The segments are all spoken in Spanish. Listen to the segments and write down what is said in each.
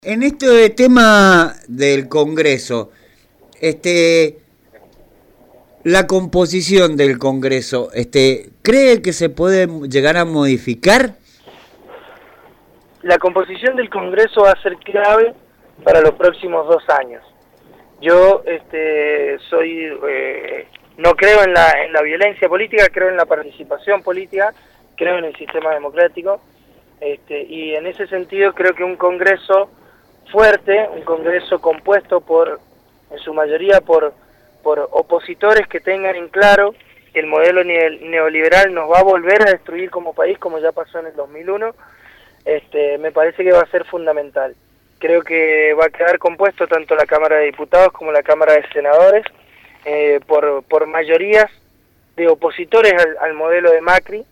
En este tema del Congreso, la composición del Congreso, ¿cree que se puede llegar a modificar? La composición del Congreso va a ser clave para los próximos 2 años. Yo no creo en la violencia política, creo en la participación política, creo en el sistema democrático, y en ese sentido creo que un Congreso fuerte, un Congreso compuesto en su mayoría por opositores que tengan en claro que el modelo neoliberal nos va a volver a destruir como país, como ya pasó en el 2001, me parece que va a ser fundamental. Creo que va a quedar compuesto tanto la Cámara de Diputados como la Cámara de Senadores por mayorías de opositores al modelo de Macri,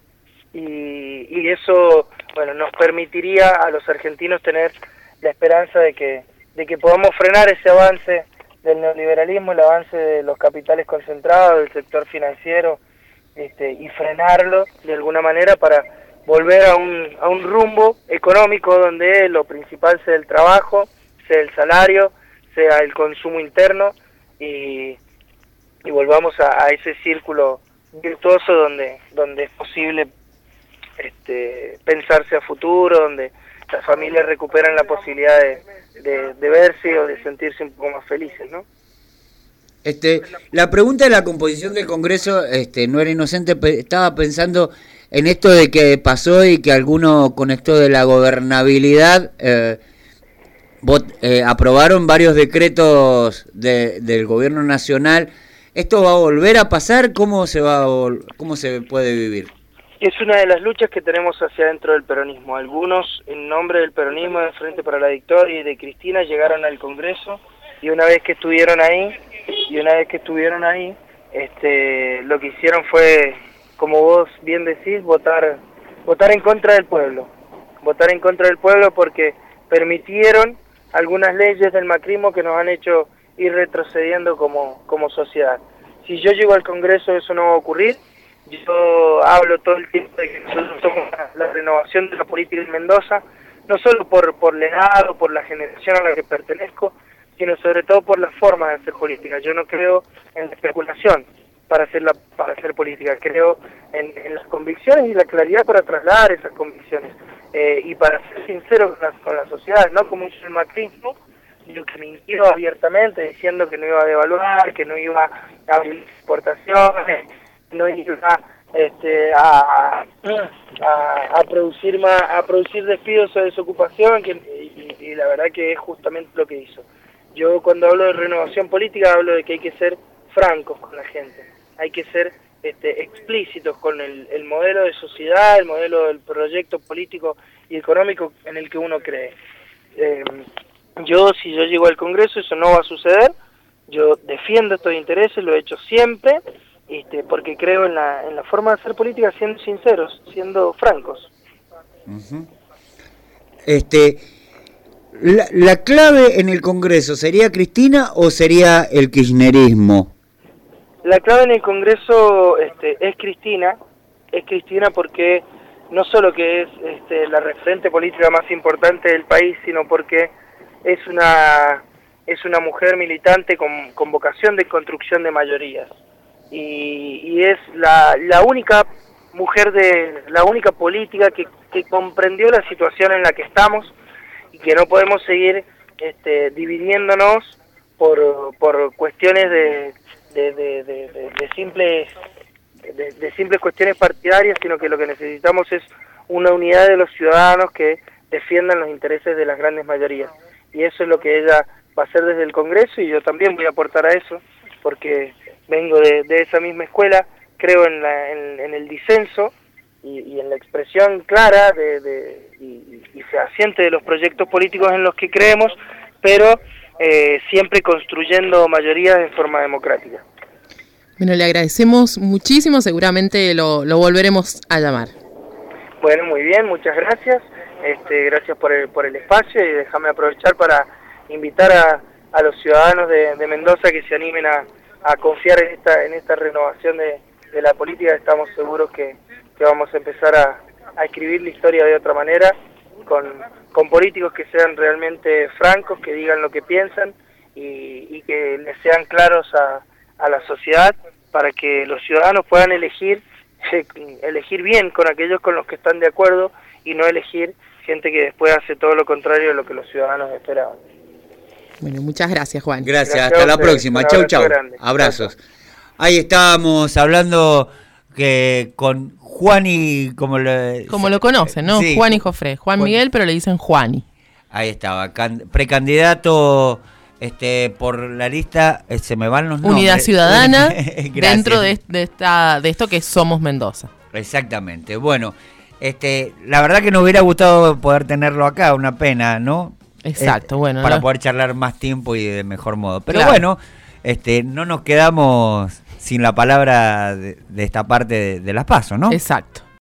y eso, bueno, nos permitiría a los argentinos tener la esperanza de que podamos frenar ese avance del neoliberalismo, el avance de los capitales concentrados, del sector financiero, y frenarlo de alguna manera para volver a un rumbo económico donde lo principal sea el trabajo, sea el salario, sea el consumo interno, y volvamos a ese círculo virtuoso donde es posible pensarse a futuro, donde las familias recuperan la posibilidad de verse o de sentirse un poco más felices, ¿no? La pregunta de la composición del Congreso no era inocente, estaba pensando en esto de que pasó y que alguno con esto de la gobernabilidad aprobaron varios decretos del gobierno nacional. ¿Esto va a volver a pasar? ¿Cómo se puede vivir? Es una de las luchas que tenemos hacia adentro del peronismo. Algunos, en nombre del peronismo de Frente para la Victoria y de Cristina, llegaron al Congreso, y una vez que estuvieron ahí, lo que hicieron fue, como vos bien decís, votar en contra del pueblo. Votar en contra del pueblo porque permitieron algunas leyes del macrismo que nos han hecho ir retrocediendo como sociedad. Si yo llego al Congreso, eso no va a ocurrir. Yo hablo todo el tiempo de que nosotros somos la renovación de la política en Mendoza, no solo por la edad o por la generación a la que pertenezco, sino sobre todo por la forma de hacer política. Yo no creo en la especulación para hacer política, creo en las convicciones y la claridad para trasladar esas convicciones, y para ser sincero con la sociedad, no como hizo el macrismo, sino que mintió abiertamente diciendo que no iba a devaluar, que no iba a abrir exportaciones, no iba a producir despidos o desocupación, y la verdad que es justamente lo que hizo. Yo cuando hablo de renovación política hablo de que hay que ser francos con la gente, hay que ser explícitos con el modelo de sociedad, el modelo del proyecto político y económico en el que uno cree. Si yo llego al Congreso, eso no va a suceder. Yo defiendo estos intereses, lo he hecho siempre, porque creo en la forma de hacer política siendo sinceros, siendo francos. Uh-huh. La clave en el Congreso, ¿sería Cristina o sería el kirchnerismo? La clave en el Congreso es Cristina porque no solo que es la referente política más importante del país, sino porque es una mujer militante con vocación de construcción de mayorías. Y es la única mujer la única política que comprendió la situación en la que estamos, y que no podemos seguir dividiéndonos por cuestiones de simples cuestiones partidarias, sino que lo que necesitamos es una unidad de los ciudadanos que defiendan los intereses de las grandes mayorías, y eso es lo que ella va a hacer desde el Congreso, y yo también voy a aportar a eso porque vengo de esa misma escuela, creo en el disenso y en la expresión clara y fehaciente de los proyectos políticos en los que creemos, pero siempre construyendo mayorías de forma democrática. Bueno, le agradecemos muchísimo, seguramente lo volveremos a llamar. Bueno, muy bien, muchas gracias. Gracias por el espacio, y déjame aprovechar para invitar a los ciudadanos de Mendoza que se animen a confiar en esta renovación de la política. Estamos seguros que vamos a empezar a escribir la historia de otra manera, con políticos que sean realmente francos, que digan lo que piensan y que les sean claros a la sociedad para que los ciudadanos puedan elegir bien con aquellos con los que están de acuerdo y no elegir gente que después hace todo lo contrario de lo que los ciudadanos esperaban. Bueno, muchas gracias, Juan. Gracias, hasta la próxima. Chau, chau. Abrazos. Ahí estábamos hablando que con Juani, como lo conocen, ¿no? Sí. Juani Jofré. Juan Miguel, pero le dicen Juani. Ahí estaba, precandidato por la lista, se me van los nombres. Unidad Ciudadana, dentro de esto que somos Mendoza. Exactamente. Bueno, la verdad que nos hubiera gustado poder tenerlo acá, una pena, ¿no? Exacto, bueno. Para poder charlar más tiempo y de mejor modo. Pero claro, bueno, no nos quedamos sin la palabra de esta parte de las PASO, ¿no? Exacto.